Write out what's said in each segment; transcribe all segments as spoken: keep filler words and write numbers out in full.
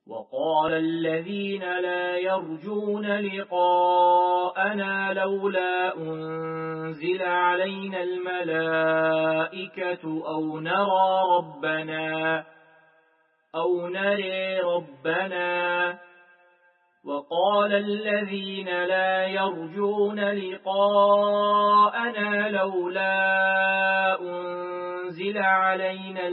وقال الذين لا يرجون لقاءنا لولا أنزل علينا الملائكة أو نرى ربنا أو نري ربنا وقال الذين لا يرجون لقاءنا لولا أنزل علينا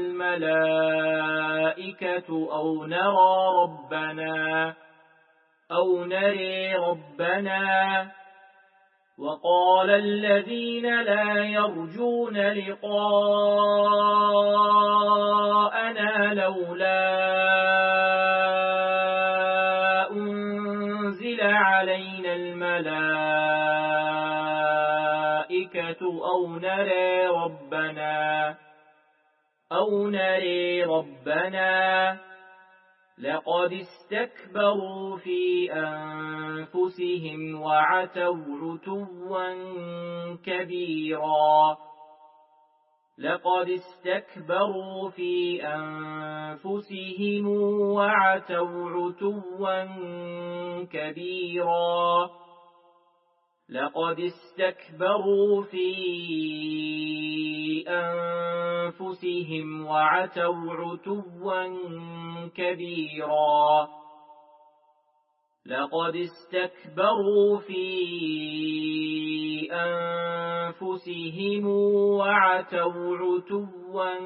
الملائكة أو نرى ربنا أو نري ربنا وقال الذين لا يرجون لقاءنا لولا أنزل علينا الملائكة أو نري ربنا أو نري ربنا لقد استكبروا في أنفسهم وعتوا عتوا كبيرا لقد استكبروا في أنفسهم وعتوا عتوا كبيرا لقد استكبروا في أنفسهم وعتوا عتوا كبيرا لقد استكبروا في أنفسهم وعتوا عتوا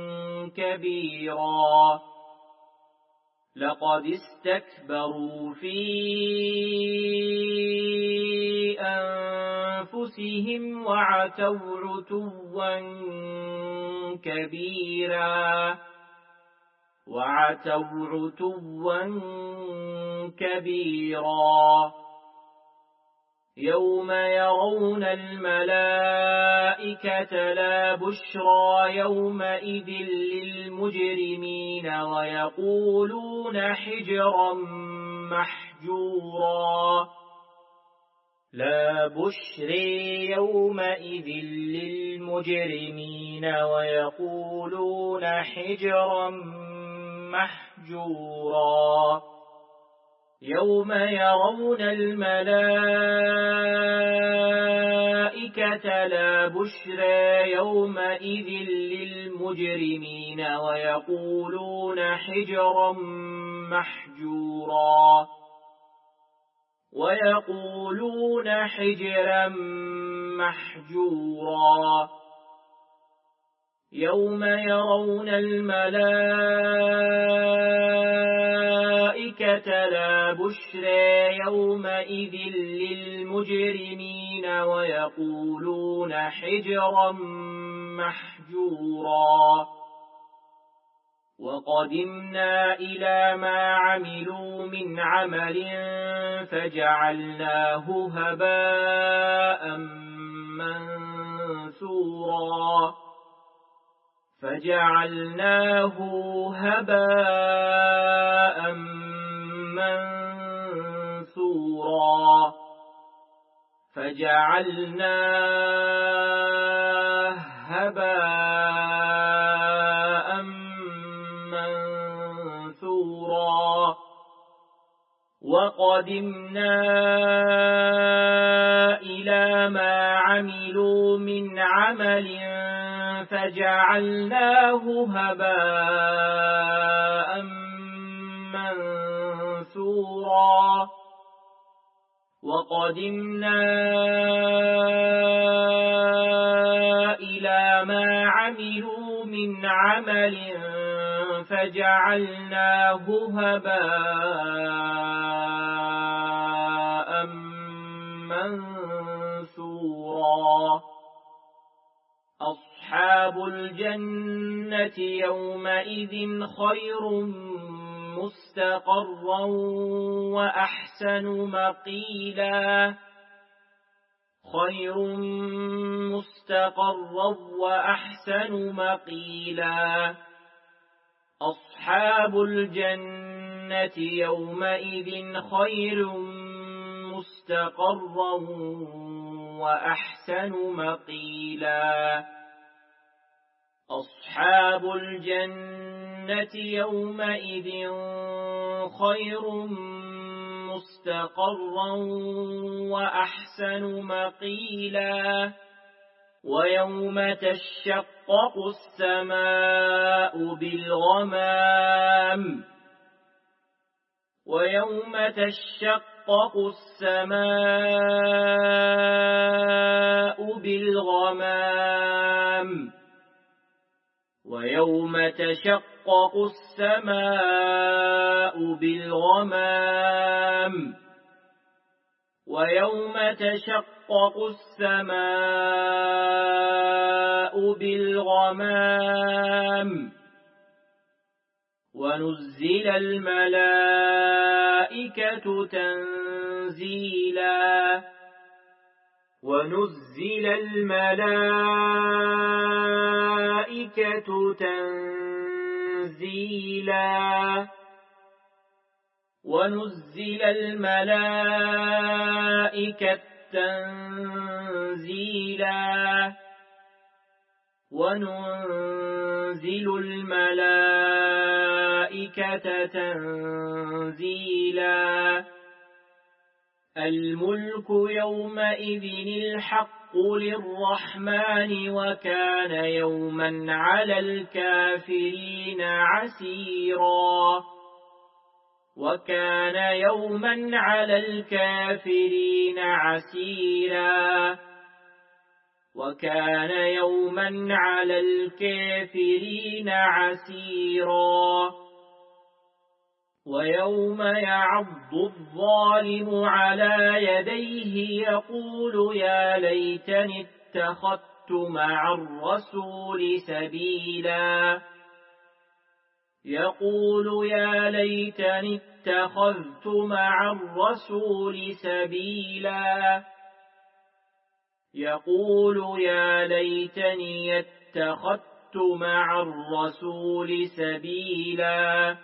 كبيرا لقد استكبروا في أنفسهم وعتوا عتوا كبيرا وعتوا عتوا كبيرا يوم يرون الملائكة لا بشرى يومئذ للمجرمين ويقولون حجرا محجورا لا بشرى يومئذ للمجرمين ويقولون حجرا محجورا يوم يرون الملائكة لا بشرى يومئذ للمجرمين ويقولون حجرا محجورا ويقولون حجرا محجورا يوم يرون الملائكة لا بشرى يومئذ للمجرمين ويقولون حجرا محجورا وقدمنا إلى ما عملوا من عمل فجعلناه هباء منثورا فجعلناه هباء منثورا فجعلناه هباء منثورا وقدمنا إلى ما عملوا من عمل فجعلناه هباء منثورا وقدمنا إلى ما عملوا من عمل فجعلناه هباء منثورا أصحاب الجنة يومئذ خير مستقرا وأحسن مقيلا خير مستقرا وأحسن مقيلا أصحاب الجنة يومئذ خير مستقرا وأحسن مقيلا أصحاب الجنة يومئذ خير مستقرا وأحسن مقيلا ويوم تشقق السماء بالغمام ويوم تشقق السماء بالغمام ويوم تشقق السماء بالغمام ويوم تشقق السماء بالغمام ونزل الملائكة تنزيلا ونزل الملائكة تنزيلا ونزل الملائكة تنزيلا وننزل الملائكة تنزيلا الملك يومئذ الحق للرحمن وكان يوما على الكافرين عسيرا وكان يوما على الكافرين عسيرا وكان يوما على الكافرين عسيرا ويوم يعض الظالم على يديه يقول يا ليتني اتخذت مع الرسول سبيلا يقول يا ليتني اتخذت مع الرسول سبيلا يقول يا ليتني اتخذت مع الرسول سبيلا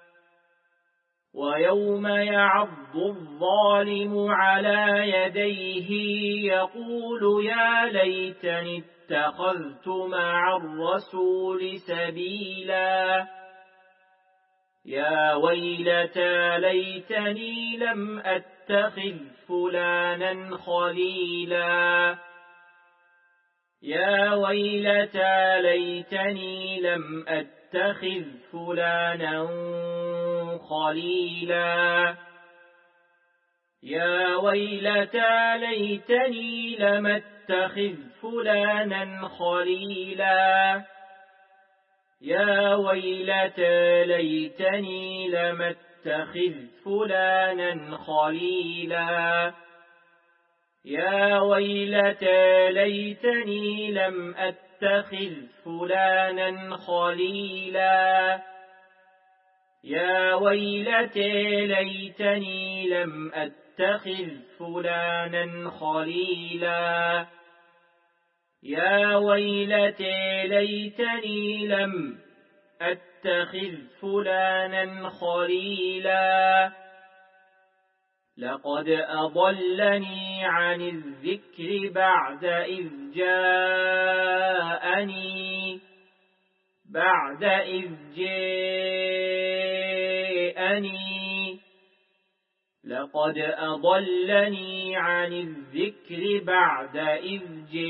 ويوم يعض الظالم على يديه يقول يا ليتني اتخذت مع الرسول سبيلا يا ويلتى ليتني لم أتخذ فلانا خليلا يا ويلتى ليتني لم أتخذ فلانا خليلا يا ويلتى ليتني لم أتخذ فلانا خليلا يا ويلتى ليتني لم أتخذ فلانا خليلا يا ويلتى ليتني لم أتخذ فلانا خليلا يا ويلتى ليتني لم أتخذ فلانا خليلا يا ويلتى ليتني لم أتخذ فلانا خليلا لقد أضلني عن الذكر بعد إذ جاءني بعد إذ جاءني لقد أضلني عن الذكر بعد إذ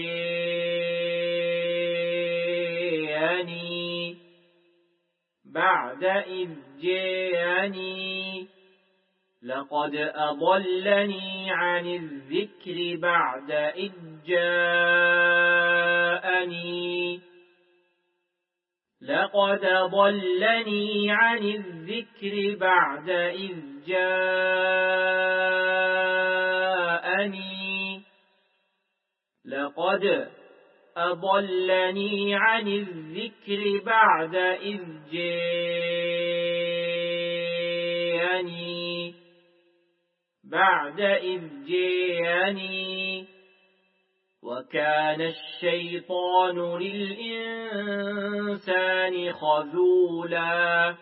جاءني بعد إذ جاءني لقد أضلني عن الذكر بعد إذ جاءني لقد ضلني عن الذكر بعد إذ جاءني لقد أضلني عن الذكر بعد إذ جاءني بعد إذ جاءني وكان الشيطان للإنسان خذولا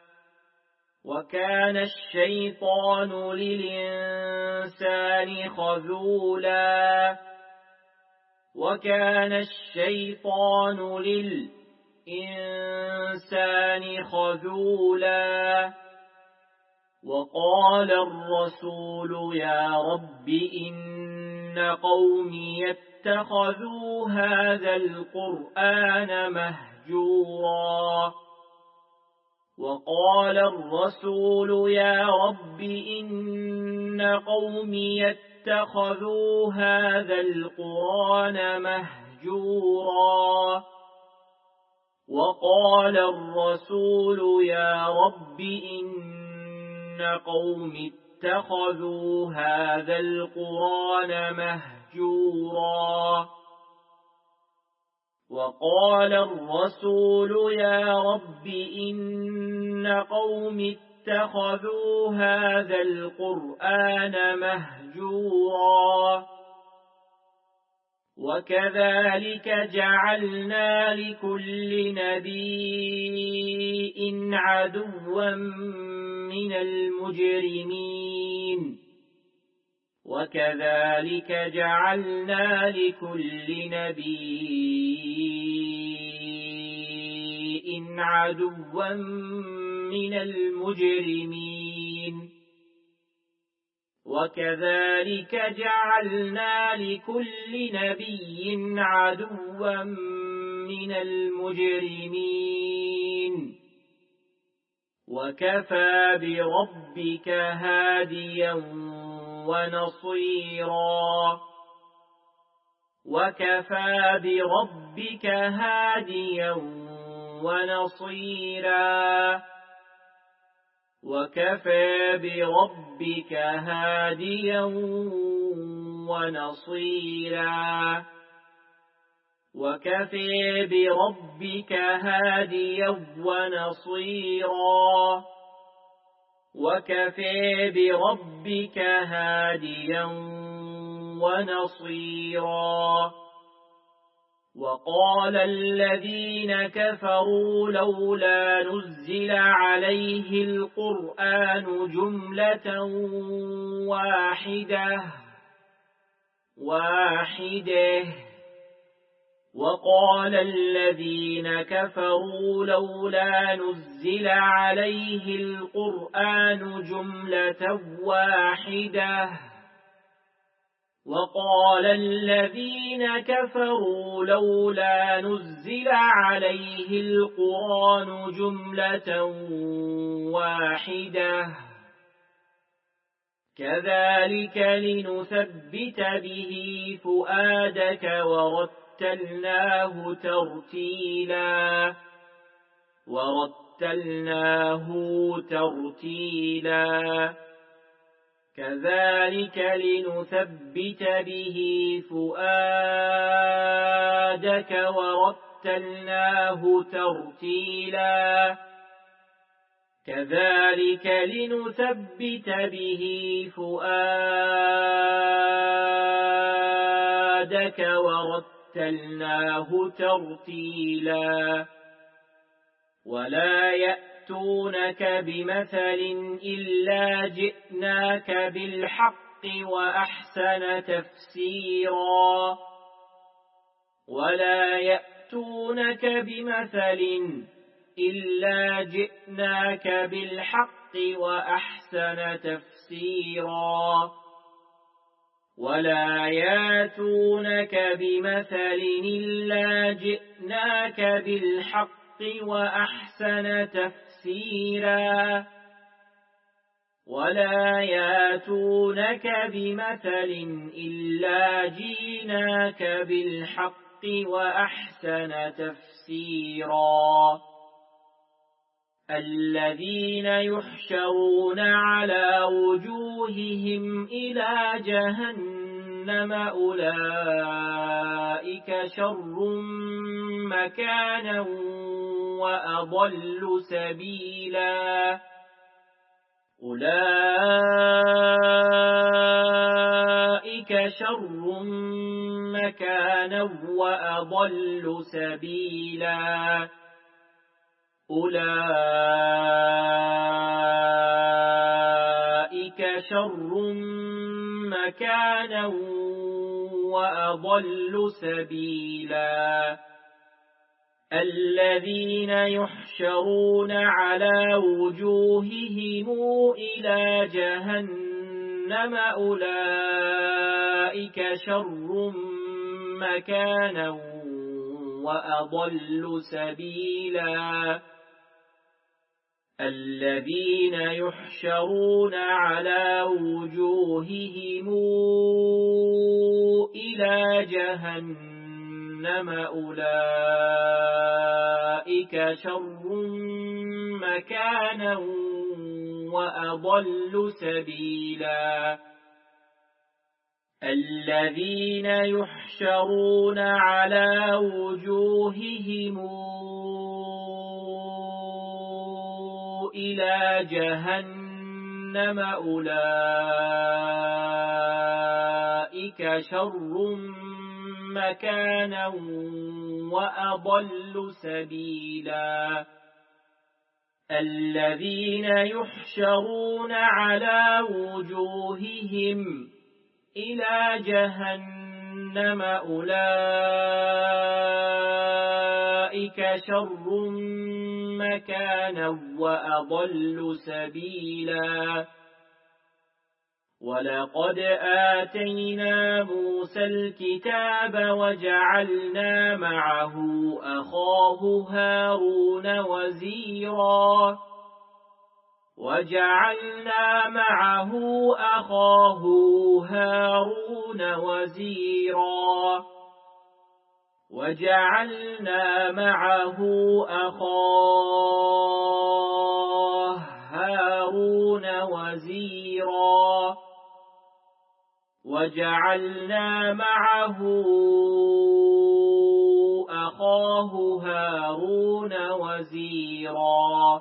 وكان الشيطان للإنسان خذولا وكان الشيطان للإنسان الإنسان خذولا وقال الرسول يا رب إن قومي اتخذوا هذا القرآن مهجورا وقال الرسول يا رب إن قومي اتخذوا هذا القرآن مهجورا وقال الرسول يا رب إن قومي اتخذوا هذا القرآن مهجورا وقال الرسول يا رب إن قومي اتخذوا هذا القرآن مهجورا وكذلك جعلنا لكل نبي عدوا من المجرمين وكذلك جعلنا لكل نبي عدوا من المجرمين وكذلك جعلنا لكل نبي عدوا من المجرمين وكفى بربك هاديا ونصيرا وكفى بربك هاديا ونصيرا وكفى بربك هاديا ونصيرا وكفى بربك هاديا ونصيرا وكفى بربك هاديا ونصيرا وقال الذين كفروا لولا نزل عليه القرآن جملة واحدة واحدة وقال الذين كفروا لولا نزل عليه القرآن جملة واحدة وقال الذين كفروا لولا نزل عليه القرآن جملة واحدة كذلك لنثبت به فؤادك ورتلناه ترتيلا ورتلناه ترتيلا كذلك لنثبت به فؤادك ورتلناه ترتيلا كذلك لنثبت به فؤادك ورتلناه ترتيلا ولا يأتونك بمثل إلا جئناك بالحق وأحسن تفسيرا ولا يأتونك بمثل إلا جئناك بالحق وأحسن تفسيرا ولا يأتونك بمثل إلا جئناك بالحق وأحسن تفسيرا ولا يأتونك بمثل إلا جئناك بالحق وأحسن تفسيرا الذين يحشرون على وجوههم إلى جهنم أولئك شر مكانا وأضل سبيلا أولئك شر مكانا وأضل سبيلا أولئك شر مكانا وأضل سبيلا الذين يحشرون على وجوههم إلى جهنم أولئك شر مكانا وأضل سبيلا الذين يحشرون على وجوههم إلى جهنم أولئك شر مكانا وأضل سبيلا الذين يحشرون على وجوههم إلى جهنم أولئك شر مكانا وأضل سبيلا الذين يحشرون على وجوههم إلى جهنم أولئك شر مكانا وأضل سبيلا ولقد آتينا موسى الكتاب وجعلنا معه أخاه هارون وزيرا وجعلنا معه أخاه هارون وزيرا وجعلنا معه أخاه هارون وزيرا وجعلنا معه أخاه هارون وزيرا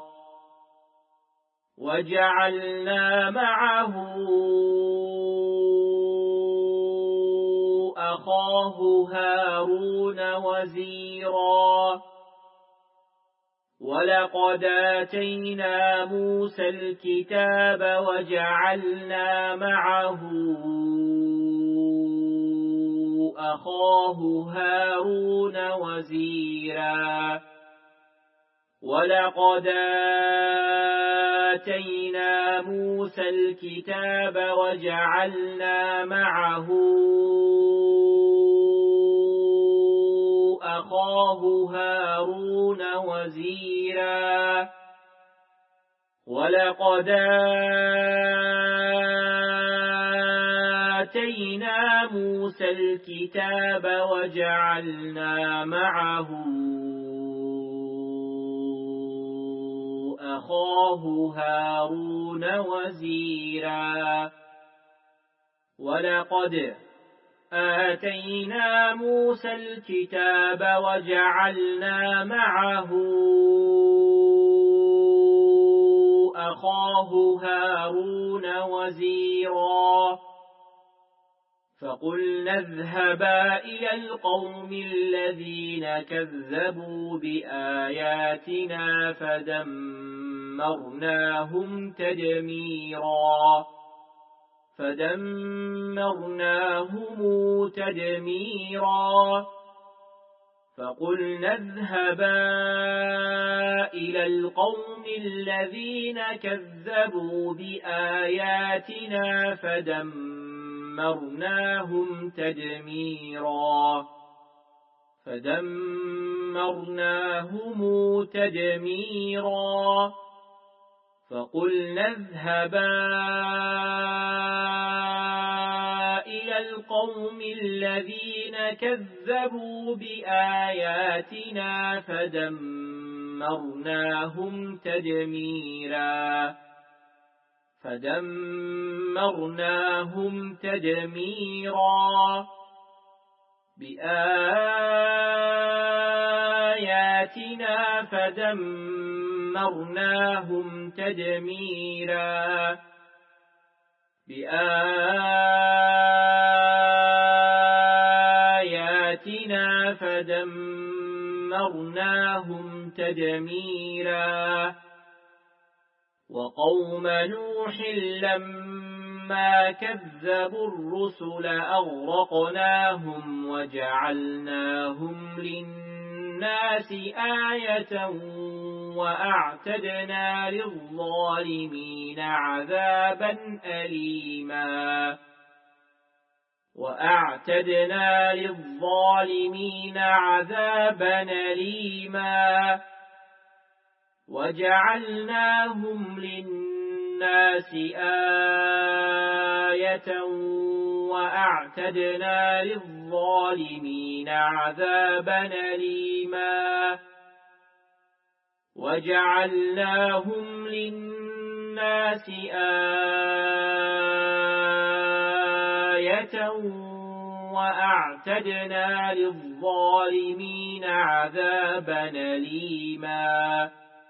وجعلنا معه أخاه هارون وزيرا ولقد آتينا موسى الكتاب وجعلنا معه أخاه هارون وزيرا ولقد آتينا موسى الكتاب وجعلنا معه أخاه هارون وزيرا ولقد آتينا موسى الكتاب وجعلنا معه أخاه هارون وزيرا ولقد آتينا موسى الكتاب وجعلنا معه أخاه هارون وزيرا فقلنا اذهبا إلى القوم الذين كذبوا بآياتنا فدمرناهم تدميرا فدمرناهم تدميرا فقلنا اذهبا إلى القوم الذين كذبوا بآياتنا فدمرناهم تدميرا فدمرناهم تدميرا فقلنا اذهبا إلى القوم الذين كذبوا بآياتنا فدمرناهم تدميرا فدمرناهم تدميرا بآياتنا فدمرناهم تدميرا بآياتنا فدمرناهم تدميرا وقوم نوح لما كذبوا الرسل أغرقناهم وجعلناهم للناس للناس آية وأعتدنا للظالمين عذابا أليما وأعتدنا للظالمين عذابا أليما وجعلناهم للناس آية وأعتدنا للظالمين عذابا أليما وجعلناهم للناس آية وأعتدنا للظالمين عذابا أليما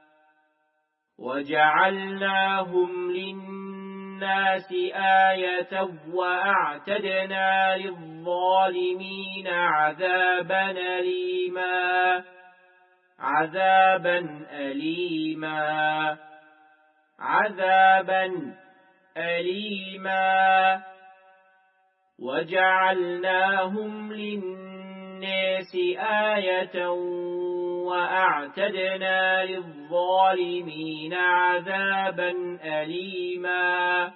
وجعلناهم للناس آية وأعتدنا للظالمين عذابا أليما عذابا أليما عذابا أليما وجعلناهم للناس آية وأعتدنا للظالمين عذابا أليما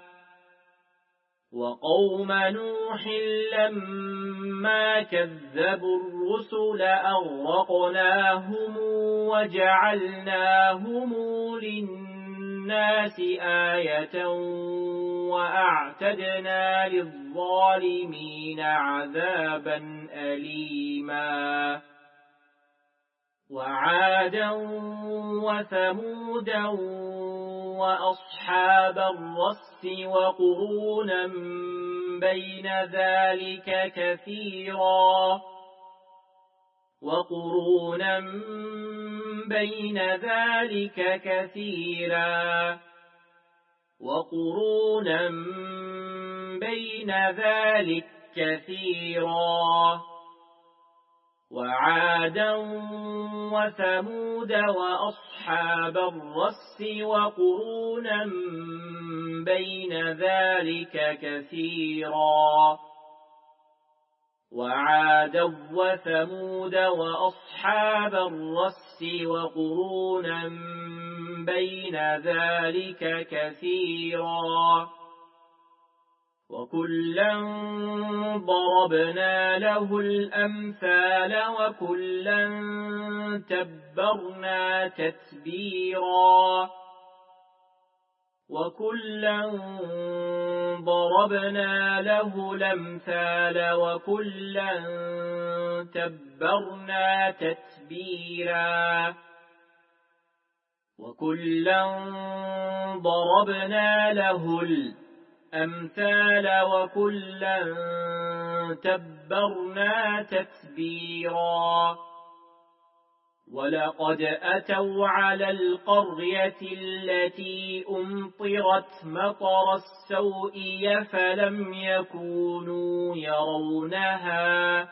وقوم نوح لما كذبوا الرسل أغرقناهم وجعلناهم للناس آية وأعتدنا للظالمين عذابا أليما وعادا وثمودا وأصحاب الرس وقرونا بين ذلك كثيرا وقرونا بين ذلك كثيرا وقرونا بين ذلك كثيرا وعادا وثمود وأصحاب الرس وقرونا بين ذلك كثيرا وعادا وثمود وأصحاب الرس وقرونا بين ذلك كثيرا وكلا ضربنا له الأمثال وكلا تبرنا تتبيرا وكلا ضربنا له الأمثال وكلا تبرنا تتبيرا وكلا ضربنا له الأمثال وكلا تبرنا تتبيرا ولقد أتوا على القرية التي أمطرت مطر السوء فلم يكونوا يرونها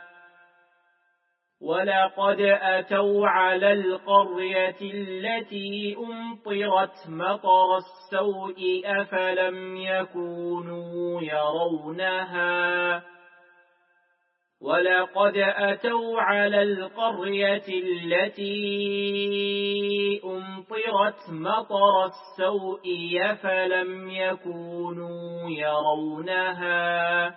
ولقد أتوا على القرية التي أمطرت مطر السوء أفلم يكونوا يرونها ولقد أتوا على القرية التي أمطرت مطر السوء أفلم يكونوا يرونها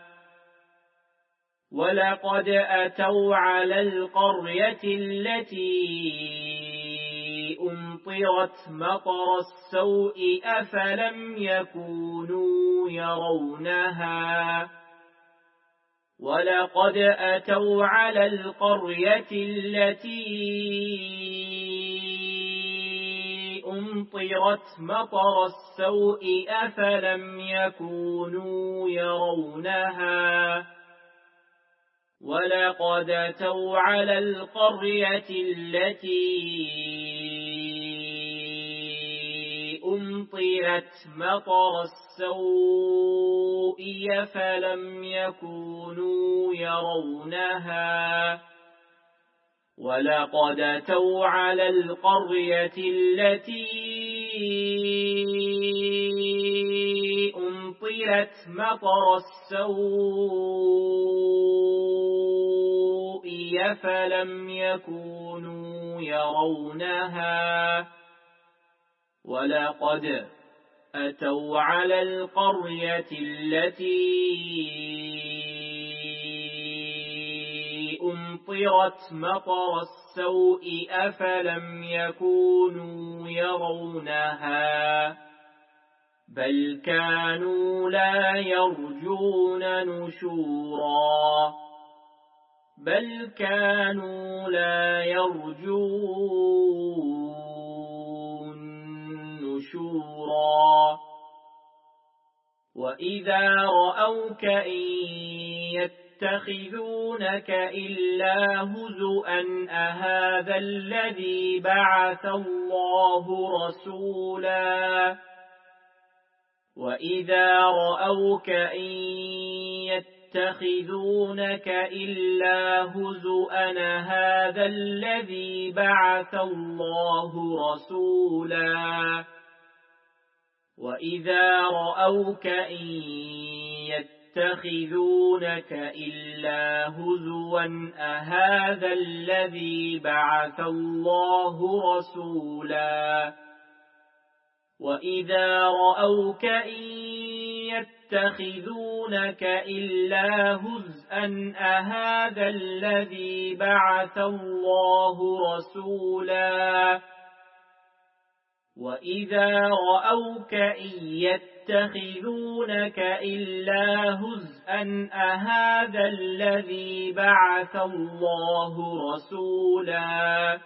ولقد أتوا على القرية التي أمطرت مطر السوء أفلم يكونوا يرونها ولقد أتوا على القرية التي أمطرت مطر السوء أفلم يكونوا يرونها ولقد أتوا على القرية التي أمطرت مطر السوء فلم يكونوا يرونها ولقد أتوا على القرية التي أمطرت مطر السوء فلم يكونوا يرونها ولقد أتوا على القرية التي أمطرت مطر السوء أفلم يكونوا يرونها بل كانوا لا يرجون نشورا بل كانوا لا يرجون نشورا وإذا رأوك إن يتخذونك إلا هزؤا أهذا الذي بعث الله رسولا وإذا رأوك إن يتخذونك إلا هزؤا هذا الذي بعث الله رسولا وإذا رأوك إن يتخذونك إلا هزوا أهذا الذي بعث الله رسولا وإذا رأوك إن يتخذونك إلا هزءا أهذا الذي بعث الله رسولا وإذا رأوك إن يتخذونك إلا هزءا أهذا الذي بعث الله رسولا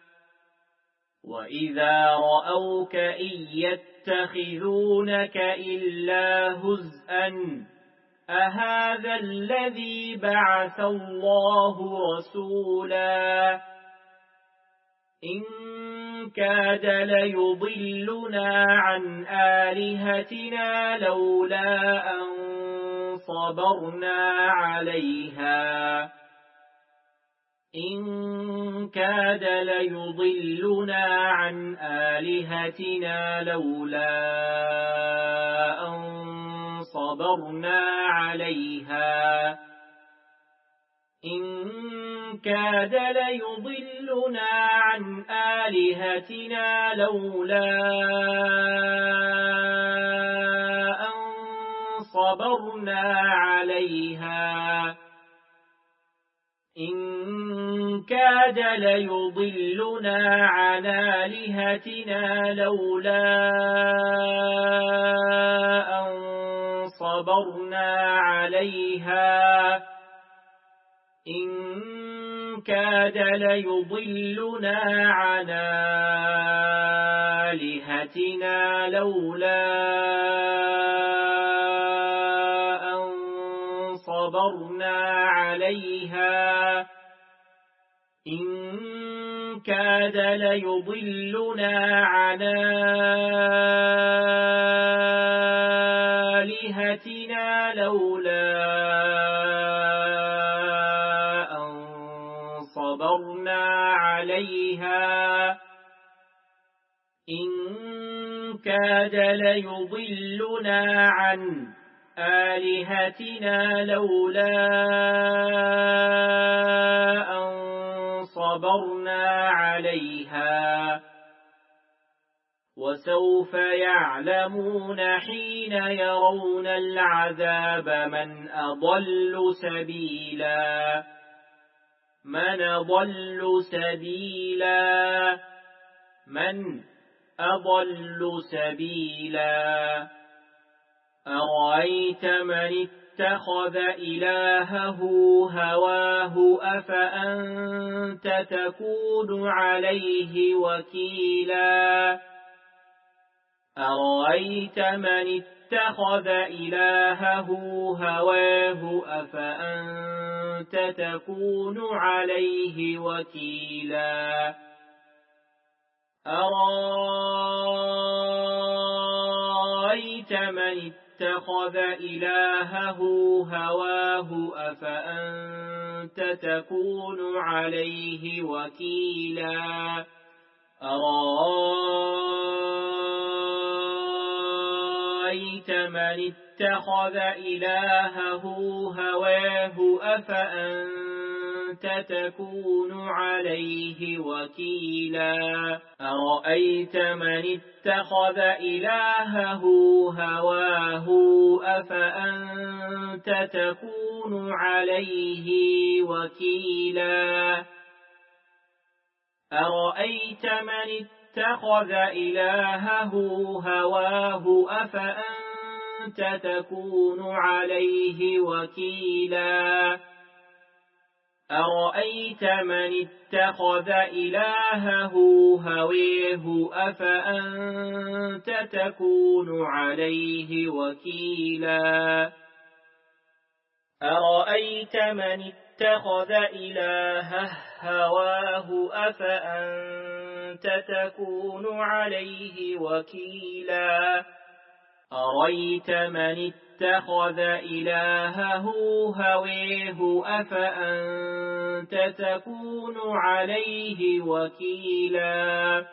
وإذا رأوك إن يتخذونك إلا هزءا أهذا الذي بعث الله رسولا إن كاد ليضلنا عن آلهتنا لولا أن صبرنا عليها إن كاد ليضلنا عن آلهتنا لولا أن صبرنا عليها إن كاد ليضلنا عن آلهتنا لولا أن صبرنا عليها إن كاد ليضلنا عن آلهتنا لولا أن صبرنا عليها إن كاد ليضلنا عن آلهتنا لولا أن صبرنا عليها إن كاد ليضلنا عن آلهتنا لولا أن صبرنا عليها إن كاد ليضلنا عن آلهتنا لولا أن صبرنا عليها وسوف يعلمون حين يرون العذاب من أضل سبيلا من أضل سبيلا من أضل سبيلا أرأيت من اتخذ إلهه هواه أفأنت تكون عليه وكيلا أرأيت من اتخذ إلهه هواه أفأنت تكون عليه وكيلا أرأيت من اتخذ إلهه هواه أفأنت تكون عليه وكيلا أرأيت من اتخذ إلهه هواه أفأنت أنت تكون عليه وكيلا أرأيت من اتخذ إلهه هواه أفأنت تكون عليه وكيلا أرأيت من اتخذ إلهه هواه أفأنت تكون عليه وكيلا أرأيت من اتخذ إلهه هويه أفأنت تكون عليه وكيلا أرأيت من اتخذ إلهه هواه أفأنت تكون عليه وكيلا أرأيت من اتخذ إلهه هويه أفأنت تكون عليه وكيلا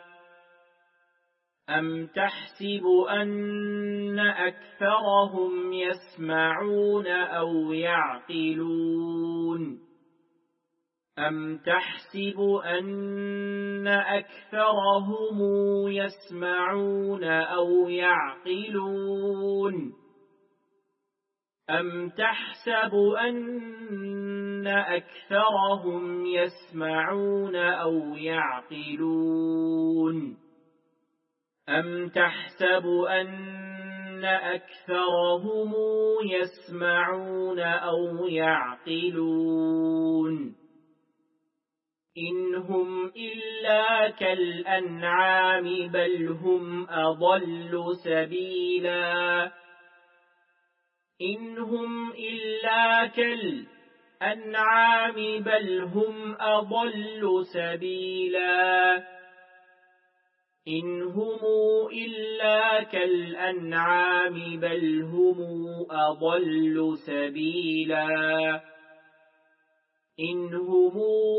أم تحسب أن أكثرهم يسمعون أو يعقلون أم تحسب أن أكثرهم يسمعون أو يعقلون أم تحسب أن أكثرهم يسمعون أو يعقلون أم تحسب أن أكثرهم يسمعون أو يعقلون إن هم إلا كالأنعام بل هم أضل سبيلا إن هم إلا كالأنعام بل هم أضل سبيلا إن هم إلا كالأنعام بل هم أضل سبيلا إن هم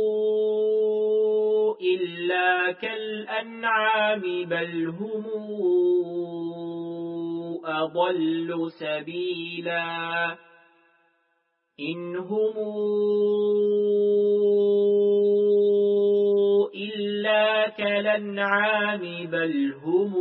إلا كالأنعام بل هم أضل سبيلا إن هم إلا كالأنعام بل هم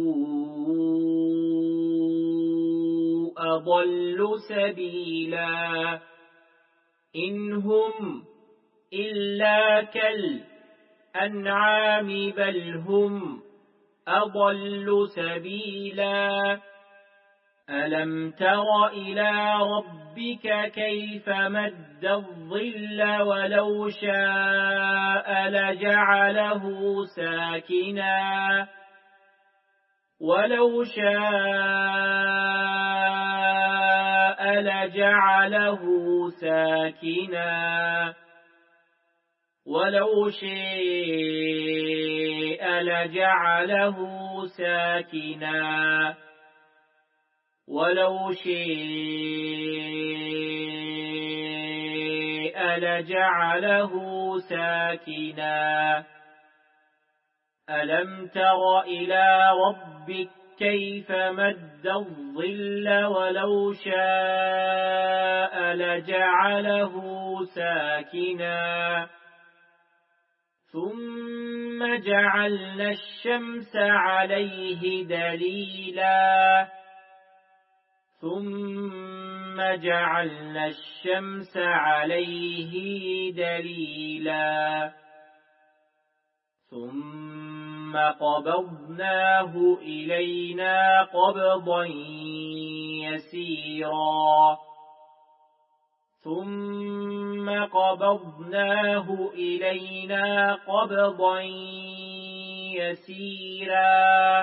أضل سبيلا إن هم إلا كالأنعام بل هم أضل سبيلا ألم تر إلى ربك كيف مد الظل ولو شاء لجعله ساكنا ولو شاء لجعله ساكنا ولو شاء لجعله ساكنا ولو شاء لجعله ساكنا ألم تر إلى ربك كيف مد الظل ولو شاء لجعله ساكنا ثم جعلنا الشمس عليه دليلا ثم جعلنا الشمس عليه دليلا ثم قبضناه إلينا قبضا يسيرا ثم قبضناه إلينا قبضا يسيرا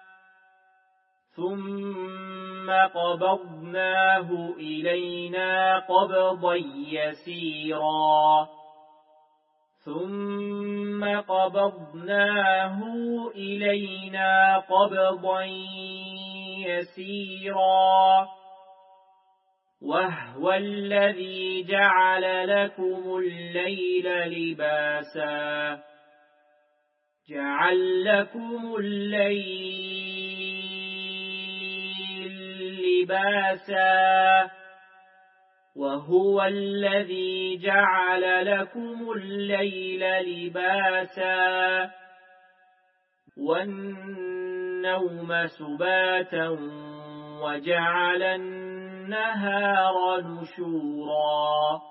ثم قبضناه إلينا قبضا يسيرا ثم قبضناه إلينا قبضا يسيرا وهو الذي جعل لكم الليل لباسا جعل لكم الليل لباسا وهو الذي جعل لكم الليل لباسا والنوم سباتا وجعل النهار نشورا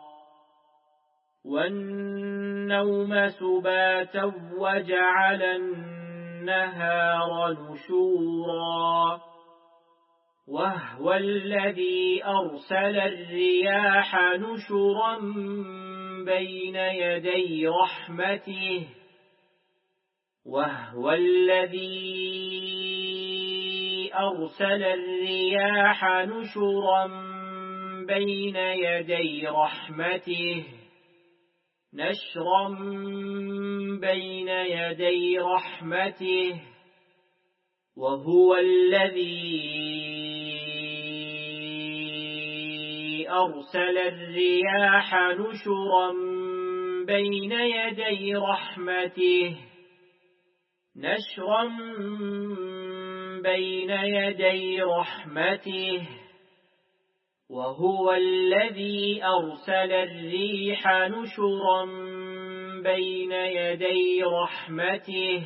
والنوم سباتا وجعل النهار نشورا وهو الذي أرسل الرياح نشرا بين يدي رحمته وهو الذي أرسل الرياح نشرا بين يدي رحمته نشرا بين يدي رحمته وهو الذي أرسل الرياح نشرا بين يدي رحمته نشرا بين يدي رحمته وهو الذي أرسل الريح نشرا بين يدي رحمته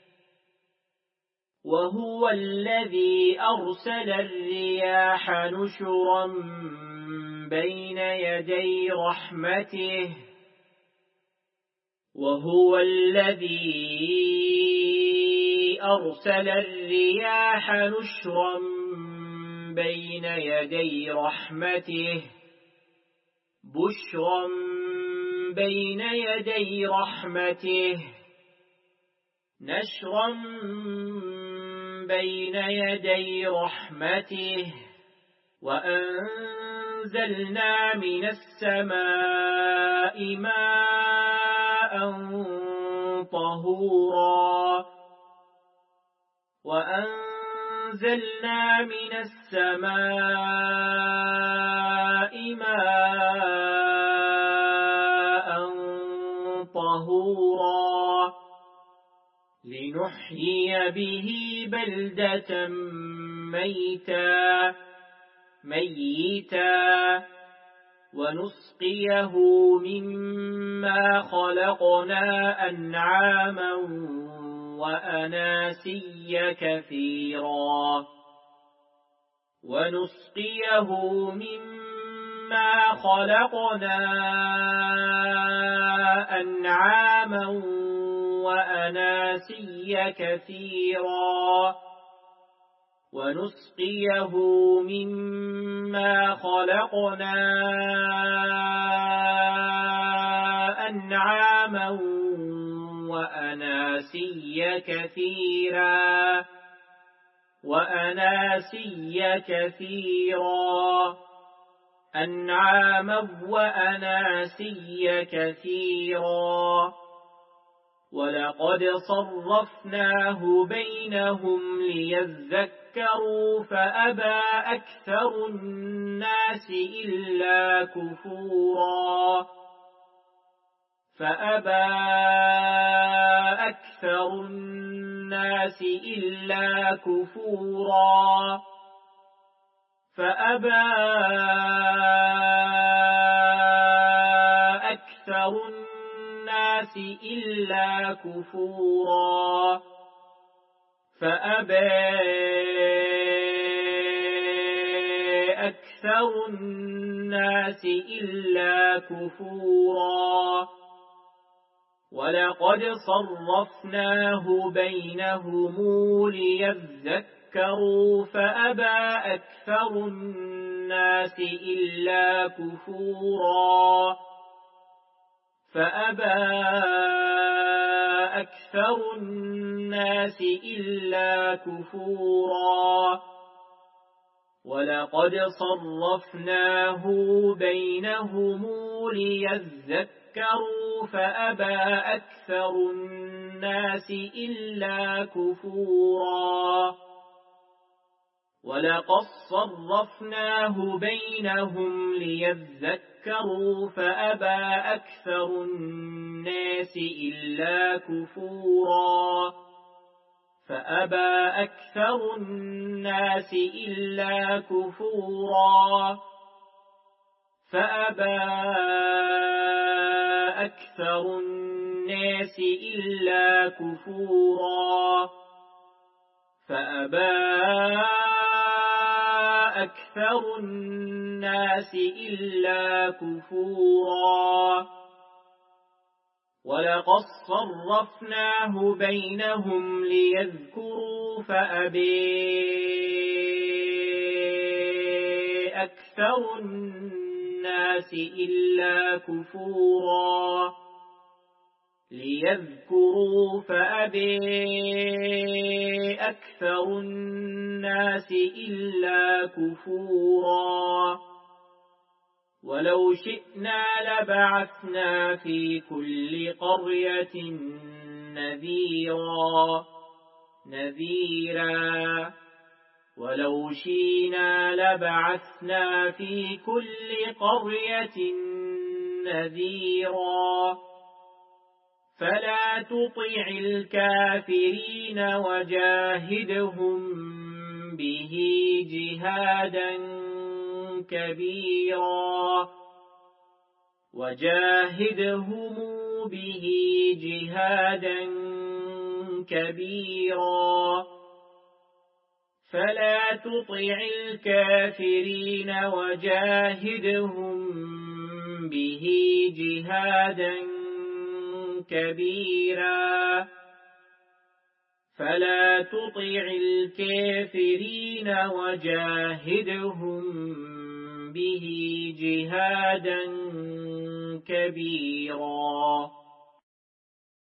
وهو الذي أرسل الرياح نشرا بين يدي رحمته وهو الذي أرسل الرياح نشرا بين يدي رحمته بشرا بين يدي رحمته نشرا بين يدي رحمته وأنزلنا من السماء ماء طهورا وأنزلنا من السماء ماء طهورا لنحيي به بلدة ميتا ميتا ونسقيه مما خلقنا أنعاما وأناسيا كثيرا ونسقيه مما خلقنا أنعاما وأناسيا كثيرا ونسقيه مما خلقنا أنعاما وأناسيا كثيرا وأناسيا كثيرا أنعاما وأناسيا كثيرا ولقد صرفناه بينهم ليذكروا فأبى أكثر الناس إلا كفورا فأبى أكثر الناس إلا كفورا فأبى أكثر الناس إلا كفورا فأبى أكثر الناس إلا كفورا ولقد صرفناه بينهم ليذكروا فأبى أكثر الناس إلا كفورا فأبى أكثر الناس إلا كفورا ولقد صرفناه بينهم ليذكروا فأبى أكثر الناس إلا كفورا ولقد صرفناه بينهم ليذكروا فأبى أكثر الناس إلا كفورا فأبى أكثر الناس إلا كفورا فأبى أكثر الناس إلا كفورا فأبى أكثر الناس إلا كفورا ولقد صرفناه بينهم ليذكروا فأبى أكثر الناس إلا كفورا ليذكروا فأبى أكثر الناس إلا كفورا ولو شئنا لبعثنا في كل قرية نذيرا نذيرا ولو شئنا لبعثنا في كل قرية نذيرا فلا تطع الكافرين وجاهدهم به جهادا كبيرا وجاهدهم به جهادا كبيرا فلا تطع الكافرين وجاهدهم به جهادا كبيرا فلا تطع الكافرين وجاهدهم به جهادا كبيرا